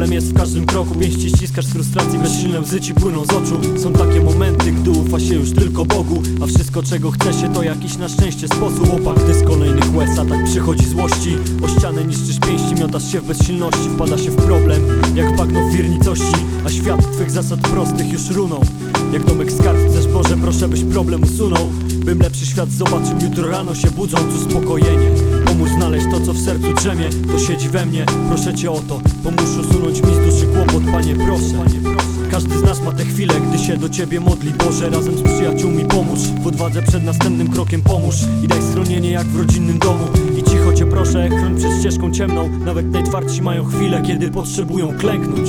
Problem jest w każdym kroku, pięści ściskasz z frustracji, bezsilne łzy ci płyną z oczu. Są takie momenty, gdy ufa się już tylko Bogu, a wszystko czego chce się to jakiś na szczęście sposób. Opak, gdy z kolejnych łez atak przychodzi złości, o ścianę niszczysz pięści, miotasz się w bezsilności, wpada się w problem, jak bagno w wiernicości, a świat twych zasad prostych już runął. Jak domek skarb chcesz, Boże, proszę byś problem usunął, bym lepszy świat zobaczył jutro rano się budząc uspokojenie. Pomóż znaleźć to, co w sercu drzemie, to siedzi we mnie, proszę Cię o to. Pomóż usunąć mi z duszy kłopot, Panie, proszę. Każdy z nas ma te chwile, gdy się do Ciebie modli, Boże, razem z przyjaciółmi pomóż. W odwadze przed następnym krokiem pomóż i daj schronienie jak w rodzinnym domu. I cicho Cię proszę, chroń przed ścieżką ciemną. Nawet najtwardsi mają chwilę, kiedy potrzebują klęknąć.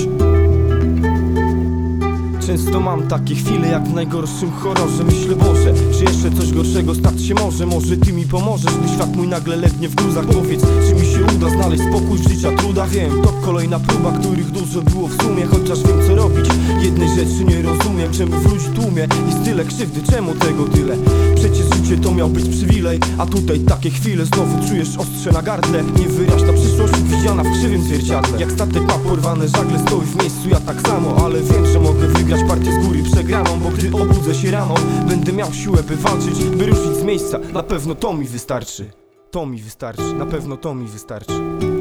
Często mam takie chwile jak w najgorszym horrorze. Myślę, Boże, czy jeszcze coś gorszego stać się może? Może Ty mi pomożesz, gdy świat mój nagle legnie w gruzach. Powiedz, czy mi się uda znaleźć spokój w życia truda? Wiem, to kolejna próba, których dużo było w sumie. Chociaż wiem co robić, jednej rzeczy nie rozumiem. Czemu w ludzi tłumie jest tyle krzywdy, czemu tego tyle? Przecież życie to miał być przywilej, a tutaj takie chwile znowu czujesz ostrze na gardle. Niewyraźna przyszłość widziana w krzywym zwierciadle. Jak statek ma porwane żagle, stoi w miejscu, ja tak samo. Ale wiem, że mogę wygrać partię z góry przegraną, bo gdy obudzę się rano, będę miał siłę by walczyć, by ruszyć z miejsca. Na pewno to mi wystarczy. To mi wystarczy, na pewno to mi wystarczy.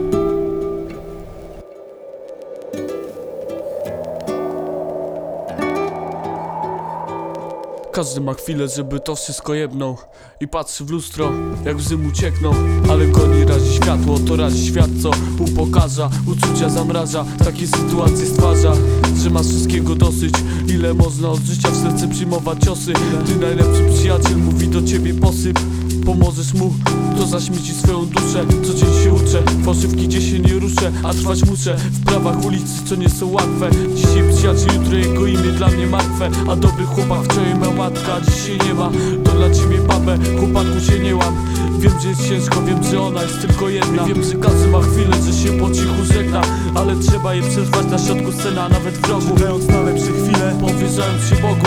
Każdy ma chwilę, żeby to wszystko jebnął i patrzy w lustro, jak łzy mu ciekną. Ale goni razi światło, to razi świat, co upokarza, uczucia zamraża, takie sytuacje stwarza, że masz wszystkiego dosyć. Ile można od życia w serce przyjmować ciosy, gdy najlepszy przyjaciel mówi do ciebie posyp. Pomożesz mu, to zaśmieci swoją duszę. Co dzień się uczę, fałszywki gdzie się nie ruszę, a trwać muszę w prawach ulicy, co nie są łatwe. Dzisiaj przyjaciel, jutro jego imię dla mnie martwe. A dobry chłopak wczoraj miał matka, a dzisiaj nie ma. To dla ciebie babę, chłopaku się nie łam. Wiem, że jest ciężko, wiem, że ona jest tylko jedna. Wiem, że każdy ma chwilę, że się po cichu żegna, ale trzeba je przetrwać na środku sceny, a nawet w rogu, Czekając na lepsze chwile, powierzając się Bogu.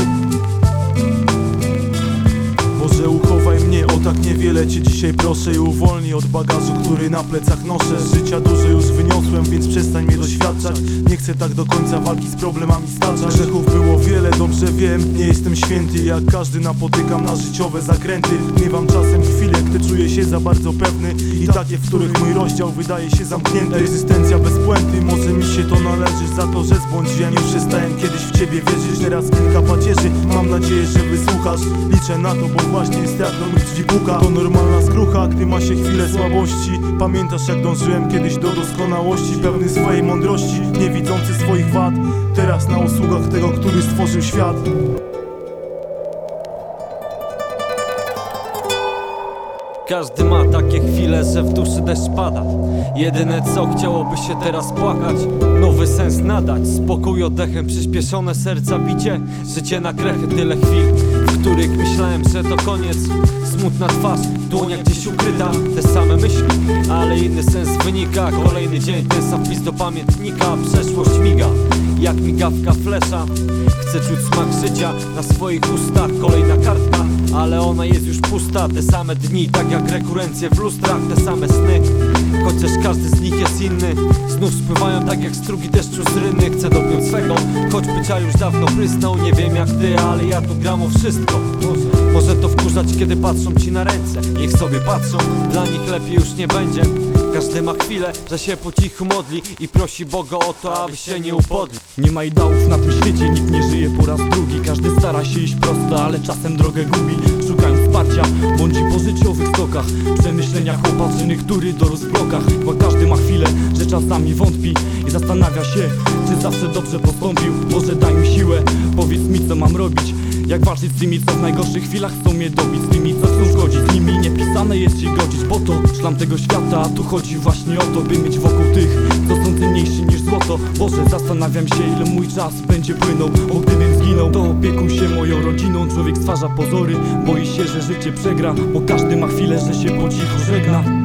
Boże, uchowaj mnie, o tak niewiele Cię dzisiaj proszę i uwolnij od bagażu, który na plecach noszę. Z życia dużo już wyniosłem, więc przestań mnie doświadczać. Nie chcę tak do końca walki z problemami staczać. Grzechów było wiele, dobrze wiem, nie jestem święty. Jak każdy napotykam na życiowe zakręty. Miewam czasem chwile, gdy czuję się za bardzo pewny i takie, w których mój rozdział wydaje się zamknięty. Egzystencja bez puenty, może mi się to należy za to, że zbłądziłem. Już przestałem kiedyś w Ciebie wierzyć, teraz kilka pacierzy. Mam nadzieję, że wysłuchasz, liczę na to, bo właśnie jest jak do mych drzwi puka. To normalna skrucha, gdy ma się chwilę słabości. Pamiętasz jak dążyłem kiedyś do doskonałości, pełny swojej mądrości, nie widzący swoich wad. Teraz na usługach tego, który stworzył świat. Każdy ma takie chwile, że w duszy deszcz pada. Jedyne co chciałoby się teraz płakać, nowy sens nadać, spokój oddechem, przyspieszone serca bicie. Życie na krechy, tyle chwil, w których myślałem, że to koniec. Smutna twarz, dłonia gdzieś ukryta, te same myśli, ale inny sens wynika. Kolejny dzień, ten sam wpis do pamiętnika. Przeszłość miga, jak migawka flesza. Chcę czuć smak życia na swoich ustach. Kolejna kartka, ale ona jest już pusta. Te same dni, tak jak rekurencje w lustrach. Te same sny, chociaż każdy z nich jest inny. Znów spływają tak jak strugi deszczu z ryny. Chcę dopiąć swego, choćby czar już dawno prysnął. Nie wiem jak ty, ale ja tu gram o wszystko. Może to wkurzać, kiedy patrzą ci na ręce. Niech sobie patrzą, dla nich lepiej już nie będzie. Każdy ma chwilę, że się po cichu modli i prosi Boga o to, aby się nie upodli. Nie ma ideałów na tym świecie, nikt nie żyje po raz drugi. Każdy stara się iść prosto, ale czasem drogę gubi. Szukając wsparcia, bądź po życiowych stokach, przemyśleniach opatrzonych, który dorósł w blokach. Bo każdy ma chwilę, że czasami wątpi i zastanawia się, czy zawsze dobrze postąpił. Może daj mi siłę, powiedz mi co mam robić. Jak walczyć z tymi, co w najgorszych chwilach chcą mnie dobić, z tymi, co chcą szkodzić. Z nimi niepisane jest się godzić, bo to szlam tego świata. A tu chodzi właśnie o to, by mieć wokół tych, co są cenniejsi niż złoto. Boże, zastanawiam się, ile mój czas będzie płynął, bo gdybym zginął, to opiekuj się moją rodziną. Człowiek stwarza pozory, boi się, że życie przegra, bo każdy ma chwilę, że się po cichu żegna.